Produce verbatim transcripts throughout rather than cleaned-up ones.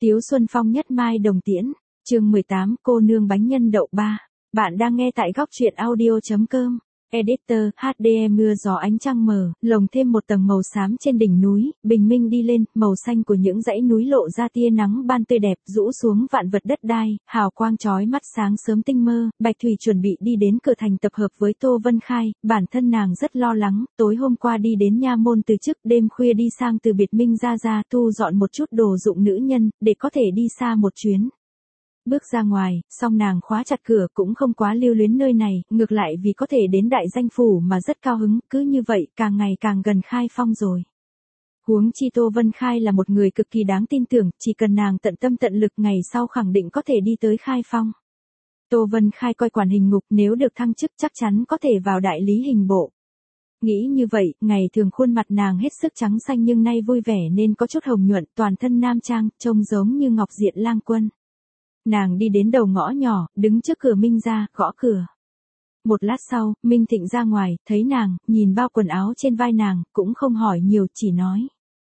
Tiếu Xuân Phong nhất mai đồng tiễn, chương mười tám cô nương bánh nhân đậu ba. Bạn đang nghe tại góc truyện audio chấm com. Editor, hát đê em mưa gió ánh trăng mờ, lồng thêm một tầng màu xám trên đỉnh núi, bình minh đi lên, màu xanh của những dãy núi lộ ra tia nắng ban tươi đẹp, rũ xuống vạn vật đất đai, hào quang chói mắt sáng sớm tinh mơ. Bạch Thủy chuẩn bị đi đến cửa thành tập hợp với Tô Vân Khai, bản thân nàng rất lo lắng, tối hôm qua đi đến nha môn từ trước, đêm khuya đi sang từ biệt minh ra ra thu dọn một chút đồ dụng nữ nhân, để có thể đi xa một chuyến. Bước ra ngoài, song nàng khóa chặt cửa cũng không quá lưu luyến nơi này, ngược lại vì có thể đến đại danh phủ mà rất cao hứng, cứ như vậy càng ngày càng gần Khai Phong rồi. Huống chi Tô Vân Khai là một người cực kỳ đáng tin tưởng, chỉ cần nàng tận tâm tận lực ngày sau khẳng định có thể đi tới Khai Phong. Tô Vân Khai coi quản hình ngục, nếu được thăng chức chắc chắn có thể vào đại lý hình bộ. Nghĩ như vậy, ngày thường khuôn mặt nàng hết sức trắng xanh nhưng nay vui vẻ nên có chút hồng nhuận, toàn thân nam trang, trông giống như ngọc diện lang quân. Nàng đi đến đầu ngõ nhỏ, đứng trước cửa Minh ra, gõ cửa. Một lát sau, Minh Thịnh ra ngoài, thấy nàng, nhìn bao quần áo trên vai nàng, cũng không hỏi nhiều, chỉ nói.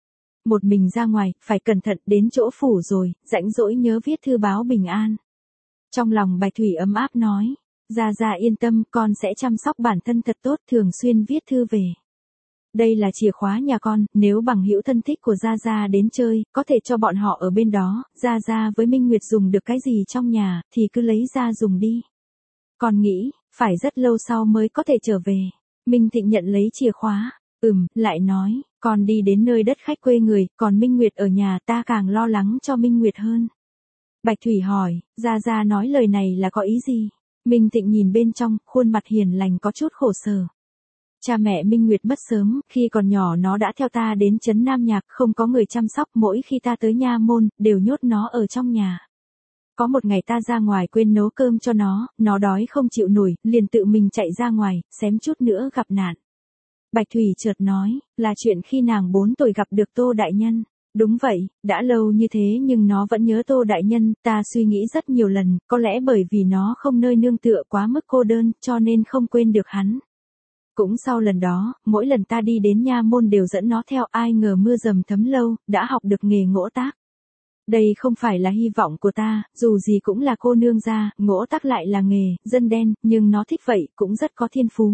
Một mình ra ngoài, phải cẩn thận, đến chỗ phủ rồi, rãnh rỗi nhớ viết thư báo bình an. Trong lòng Bạch Thủy ấm áp nói, Gia Gia yên tâm, con sẽ chăm sóc bản thân thật tốt, thường xuyên viết thư về. Đây là chìa khóa nhà con, nếu bằng hữu thân thích của Gia Gia đến chơi, có thể cho bọn họ ở bên đó, Gia Gia với Minh Nguyệt dùng được cái gì trong nhà, thì cứ lấy ra dùng đi. Con nghĩ, phải rất lâu sau mới có thể trở về. Minh Thịnh nhận lấy chìa khóa, ừm, lại nói, con đi đến nơi đất khách quê người, còn Minh Nguyệt ở nhà ta càng lo lắng cho Minh Nguyệt hơn. Bạch Thủy hỏi, Gia Gia nói lời này là có ý gì? Minh Thịnh nhìn bên trong, khuôn mặt hiền lành có chút khổ sở. Cha mẹ Minh Nguyệt mất sớm, khi còn nhỏ nó đã theo ta đến trấn Nam Nhạc, không có người chăm sóc, mỗi khi ta tới nha môn, đều nhốt nó ở trong nhà. Có một ngày ta ra ngoài quên nấu cơm cho nó, nó đói không chịu nổi, liền tự mình chạy ra ngoài, xém chút nữa gặp nạn. Bạch Thủy chợt nói, là chuyện khi nàng bốn tuổi gặp được Tô Đại Nhân. Đúng vậy, đã lâu như thế nhưng nó vẫn nhớ Tô Đại Nhân, ta suy nghĩ rất nhiều lần, có lẽ bởi vì nó không nơi nương tựa quá mức cô đơn, cho nên không quên được hắn. Cũng sau lần đó, mỗi lần ta đi đến nha môn đều dẫn nó theo, ai ngờ mưa dầm thấm lâu, đã học được nghề ngỗ tác. Đây không phải là hy vọng của ta, dù gì cũng là cô nương gia, ngỗ tác lại là nghề, dân đen, nhưng nó thích vậy, cũng rất có thiên phú.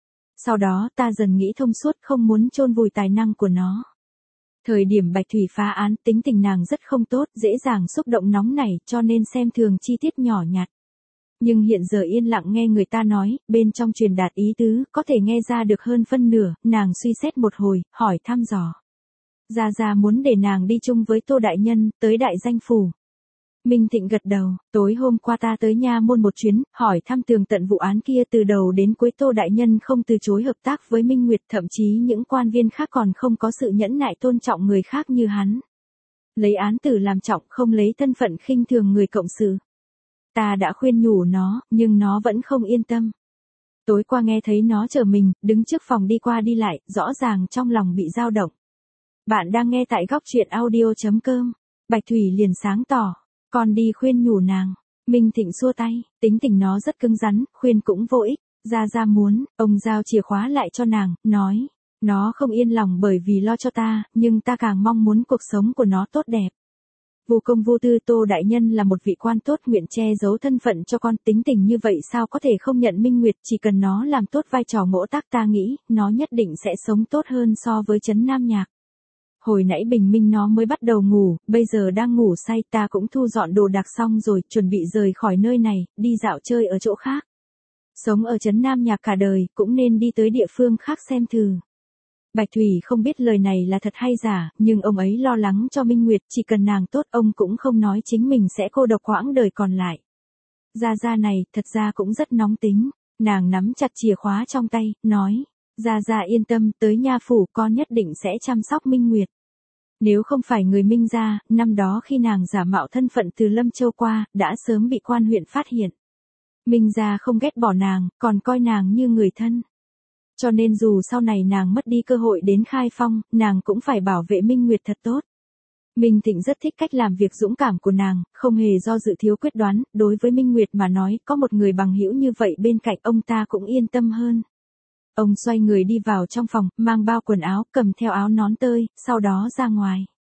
Sau đó ta dần nghĩ thông suốt, không muốn chôn vùi tài năng của nó. Thời điểm Bạch Thủy phá án, tính tình nàng rất không tốt, dễ dàng xúc động nóng nảy, cho nên xem thường chi tiết nhỏ nhặt. Nhưng hiện giờ yên lặng nghe người ta nói, bên trong truyền đạt ý tứ, có thể nghe ra được hơn phân nửa, nàng suy xét một hồi, hỏi thăm dò. Gia Gia muốn để nàng đi chung với Tô Đại Nhân, tới đại danh phủ. Minh Thịnh gật đầu, tối hôm qua ta tới nha môn một chuyến, hỏi thăm tường tận vụ án kia từ đầu đến cuối Tô Đại Nhân không từ chối hợp tác với Minh Nguyệt, thậm chí những quan viên khác còn không có sự nhẫn nại tôn trọng người khác như hắn. Lấy án tử làm trọng, không lấy thân phận khinh thường người cộng sự. Ta đã khuyên nhủ nó, nhưng nó vẫn không yên tâm. Tối qua nghe thấy nó chờ mình, đứng trước phòng đi qua đi lại, rõ ràng trong lòng bị dao động. Bạn đang nghe tại góc truyện audio chấm com. Bạch Thủy liền sáng tỏ, con đi khuyên nhủ nàng. Minh Thịnh xua tay, tính tình nó rất cứng rắn, khuyên cũng vô ích. Gia Gia muốn, ông giao chìa khóa lại cho nàng, nói, nó không yên lòng bởi vì lo cho ta, nhưng ta càng mong muốn cuộc sống của nó tốt đẹp. Vô công vô tư, Tô Đại Nhân là một vị quan tốt, nguyện che giấu thân phận cho con, tính tình như vậy sao có thể không nhận Minh Nguyệt, chỉ cần nó làm tốt vai trò ngỗ tác ta nghĩ, nó nhất định sẽ sống tốt hơn so với trấn Nam Nhạc. Hồi nãy bình minh nó mới bắt đầu ngủ, bây giờ đang ngủ say, ta cũng thu dọn đồ đạc xong rồi, chuẩn bị rời khỏi nơi này, đi dạo chơi ở chỗ khác. Sống ở trấn Nam Nhạc cả đời, cũng nên đi tới địa phương khác xem thử. Bạch Thủy không biết lời này là thật hay giả, nhưng ông ấy lo lắng cho Minh Nguyệt, chỉ cần nàng tốt ông cũng không nói chính mình sẽ cô độc quãng đời còn lại. Gia Gia này, thật ra cũng rất nóng tính, nàng nắm chặt chìa khóa trong tay, nói, Gia Gia yên tâm, tới nha phủ con nhất định sẽ chăm sóc Minh Nguyệt. Nếu không phải người Minh gia, năm đó khi nàng giả mạo thân phận từ Lâm Châu qua, đã sớm bị quan huyện phát hiện. Minh gia không ghét bỏ nàng, còn coi nàng như người thân. Cho nên dù sau này nàng mất đi cơ hội đến Khai Phong, nàng cũng phải bảo vệ Minh Nguyệt thật tốt. Minh Thịnh rất thích cách làm việc dũng cảm của nàng, không hề do dự thiếu quyết đoán, đối với Minh Nguyệt mà nói, có một người bằng hữu như vậy bên cạnh ông ta cũng yên tâm hơn. Ông xoay người đi vào trong phòng, mang bao quần áo, cầm theo áo nón tơi, sau đó ra ngoài.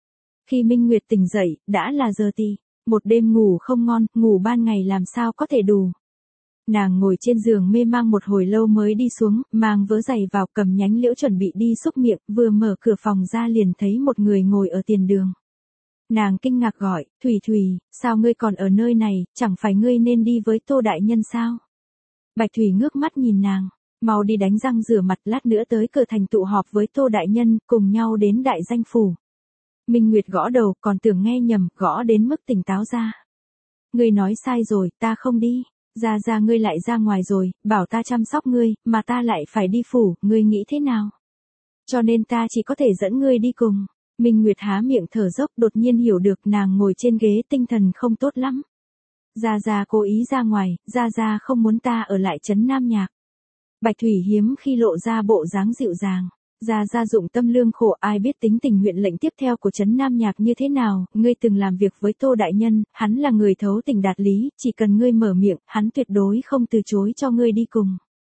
Khi Minh Nguyệt tỉnh dậy, đã là giờ tí. Một đêm ngủ không ngon, ngủ ban ngày làm sao có thể đủ. Nàng ngồi trên giường mê mang một hồi lâu mới đi xuống, mang vớ giày vào, cầm nhánh liễu chuẩn bị đi xúc miệng, vừa mở cửa phòng ra liền thấy một người ngồi ở tiền đường. Nàng kinh ngạc gọi, Thủy Thủy, sao ngươi còn ở nơi này, chẳng phải ngươi nên đi với Tô đại nhân sao? Bạch Thủy ngước mắt nhìn nàng, mau đi đánh răng rửa mặt, lát nữa tới cửa thành tụ họp với Tô đại nhân, cùng nhau đến đại danh phủ. Minh Nguyệt gõ đầu, còn tưởng nghe nhầm, gõ đến mức tỉnh táo ra. Ngươi nói sai rồi, ta không đi. Ra ra ngươi lại ra ngoài rồi, bảo ta chăm sóc ngươi, mà ta lại phải đi phủ, ngươi nghĩ thế nào? Cho nên ta chỉ có thể dẫn ngươi đi cùng. Minh Nguyệt há miệng thở dốc, đột nhiên hiểu được nàng ngồi trên ghế tinh thần không tốt lắm. Gia Gia cố ý ra ngoài, Gia Gia không muốn ta ở lại trấn Nam Nhạc. Bạch Thủy hiếm khi lộ ra bộ dáng dịu dàng. Gia Gia dụng tâm lương khổ, ai biết tính tình huyện lệnh tiếp theo của trấn Nam Nhạc như thế nào, ngươi từng làm việc với Tô đại nhân, hắn là người thấu tình đạt lý, chỉ cần ngươi mở miệng, hắn tuyệt đối không từ chối cho ngươi đi cùng.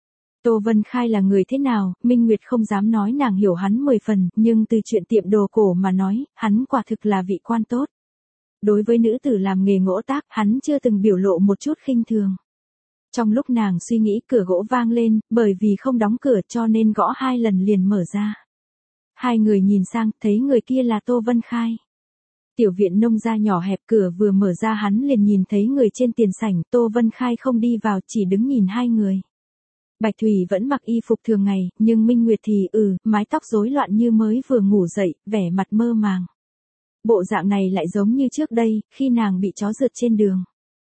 Tô Vân Khai là người thế nào, Minh Nguyệt không dám nói nàng hiểu hắn mười phần, nhưng từ chuyện tiệm đồ cổ mà nói, hắn quả thực là vị quan tốt. Đối với nữ tử làm nghề gỗ tác, hắn chưa từng biểu lộ một chút khinh thường. Trong lúc nàng suy nghĩ, cửa gỗ vang lên, bởi vì không đóng cửa cho nên gõ hai lần liền mở ra. Hai người nhìn sang, thấy người kia là Tô Vân Khai. Tiểu viện nông gia nhỏ hẹp, cửa vừa mở ra hắn liền nhìn thấy người trên tiền sảnh, Tô Vân Khai không đi vào, chỉ đứng nhìn hai người. Bạch Thủy vẫn mặc y phục thường ngày, nhưng Minh Nguyệt thì ừ, mái tóc rối loạn như mới vừa ngủ dậy, vẻ mặt mơ màng. Bộ dạng này lại giống như trước đây, khi nàng bị chó rượt trên đường.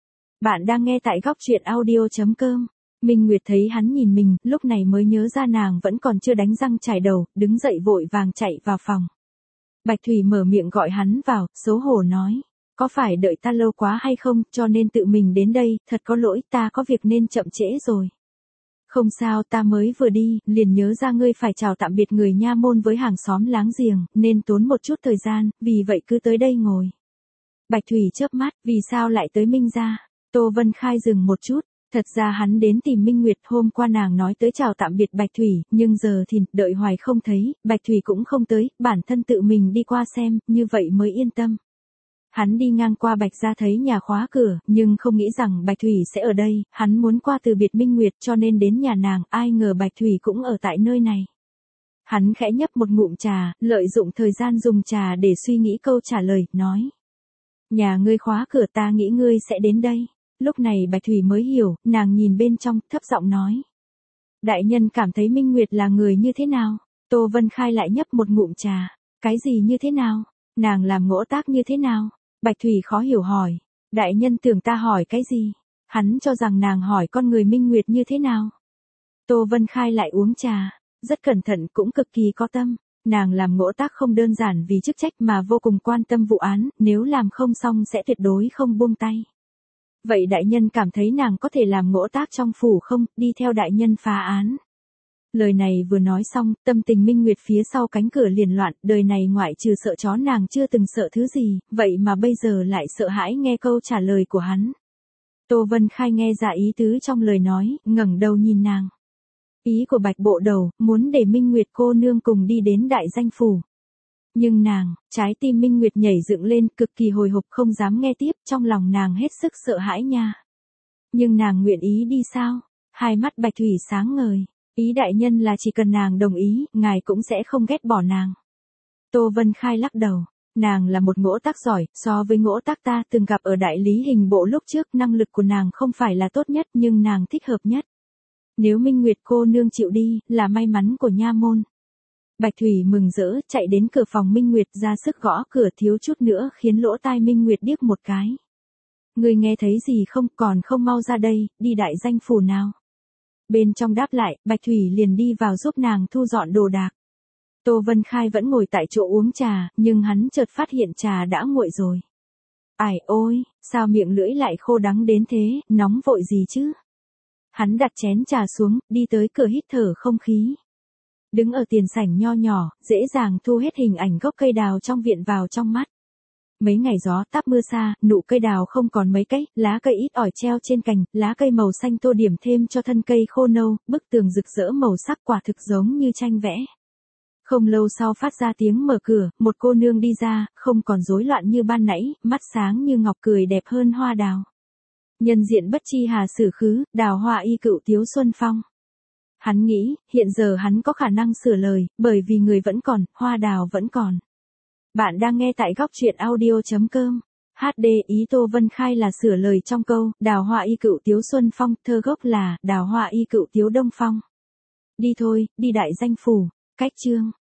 Bạn đang nghe tại góc truyện audio chấm com. Minh Nguyệt thấy hắn nhìn mình, lúc này mới nhớ ra nàng vẫn còn chưa đánh răng chải đầu, đứng dậy vội vàng chạy vào phòng. Bạch Thủy mở miệng gọi hắn vào, xấu hổ nói. Có phải đợi ta lâu quá hay không, cho nên tự mình đến đây, thật có lỗi, ta có việc nên chậm trễ rồi. Không sao, ta mới vừa đi, liền nhớ ra ngươi phải chào tạm biệt người nha môn với hàng xóm láng giềng, nên tốn một chút thời gian, vì vậy cứ tới đây ngồi. Bạch Thủy chớp mắt, vì sao lại tới Minh gia? Tô Vân Khai dừng một chút, thật ra hắn đến tìm Minh Nguyệt, hôm qua nàng nói tới chào tạm biệt Bạch Thủy, nhưng giờ thì đợi hoài không thấy, Bạch Thủy cũng không tới, bản thân tự mình đi qua xem, như vậy mới yên tâm. Hắn đi ngang qua Bạch gia thấy nhà khóa cửa, nhưng không nghĩ rằng Bạch Thủy sẽ ở đây, hắn muốn qua từ biệt Minh Nguyệt cho nên đến nhà nàng, ai ngờ Bạch Thủy cũng ở tại nơi này. Hắn khẽ nhấp một ngụm trà, lợi dụng thời gian dùng trà để suy nghĩ câu trả lời, nói. Nhà ngươi khóa cửa, ta nghĩ ngươi sẽ đến đây. Lúc này Bạch Thủy mới hiểu, nàng nhìn bên trong, thấp giọng nói. Đại nhân cảm thấy Minh Nguyệt là người như thế nào? Tô Vân Khai lại nhấp một ngụm trà. Cái gì như thế nào? Nàng làm ngỗ tác như thế nào? Bạch Thủy khó hiểu hỏi. Đại nhân tưởng ta hỏi cái gì? Hắn cho rằng nàng hỏi con người Minh Nguyệt như thế nào? Tô Vân Khai lại uống trà. Rất cẩn thận, cũng cực kỳ có tâm. Nàng làm ngỗ tác không đơn giản vì chức trách mà vô cùng quan tâm vụ án, nếu làm không xong sẽ tuyệt đối không buông tay. Vậy đại nhân cảm thấy nàng có thể làm ngỗ tác trong phủ không, đi theo đại nhân phá án. Lời này vừa nói xong, tâm tình Minh Nguyệt phía sau cánh cửa liền loạn, đời này ngoại trừ sợ chó nàng chưa từng sợ thứ gì, vậy mà bây giờ lại sợ hãi nghe câu trả lời của hắn. Tô Vân Khai nghe ra ý tứ trong lời nói, ngẩng đầu nhìn nàng. Ý của Bạch bộ đầu, muốn để Minh Nguyệt cô nương cùng đi đến đại danh phủ. Nhưng nàng, trái tim Minh Nguyệt nhảy dựng lên, cực kỳ hồi hộp không dám nghe tiếp, trong lòng nàng hết sức sợ hãi nha. Nhưng nàng nguyện ý đi sao? Hai mắt Bạch Thủy sáng ngời. Ý đại nhân là chỉ cần nàng đồng ý, ngài cũng sẽ không ghét bỏ nàng. Tô Vân Khai lắc đầu. Nàng là một ngỗ tác giỏi, so với ngỗ tác ta từng gặp ở đại lý hình bộ lúc trước, năng lực của nàng không phải là tốt nhất nhưng nàng thích hợp nhất. Nếu Minh Nguyệt cô nương chịu đi, là may mắn của nha môn. Bạch Thủy mừng rỡ, chạy đến cửa phòng Minh Nguyệt ra sức gõ cửa, thiếu chút nữa khiến lỗ tai Minh Nguyệt điếc một cái. Người nghe thấy gì không, còn không mau ra đây, đi đại danh phủ nào. Bên trong đáp lại, Bạch Thủy liền đi vào giúp nàng thu dọn đồ đạc. Tô Vân Khai vẫn ngồi tại chỗ uống trà, nhưng hắn chợt phát hiện trà đã nguội rồi. Ải ôi, sao miệng lưỡi lại khô đắng đến thế, nóng vội gì chứ? Hắn đặt chén trà xuống, đi tới cửa hít thở không khí. Đứng ở tiền sảnh nho nhỏ, dễ dàng thu hết hình ảnh gốc cây đào trong viện vào trong mắt. Mấy ngày gió táp mưa xa, nụ cây đào không còn mấy cây, lá cây ít ỏi treo trên cành, lá cây màu xanh tô điểm thêm cho thân cây khô nâu, bức tường rực rỡ màu sắc quả thực giống như tranh vẽ. Không lâu sau phát ra tiếng mở cửa, một cô nương đi ra, không còn rối loạn như ban nãy, mắt sáng như ngọc, cười đẹp hơn hoa đào. Nhân diện bất chi hà sử khứ, đào hoa y cựu tiếu xuân phong. Hắn nghĩ, hiện giờ hắn có khả năng sửa lời, bởi vì người vẫn còn, hoa đào vẫn còn. Bạn đang nghe tại góc truyện audio.com. hát đê ý Tô Vân Khai là sửa lời trong câu, đào hoa y cựu tiếu xuân phong, thơ gốc là, đào hoa y cựu tiếu đông phong. Đi thôi, đi đại danh phủ. Cách chương.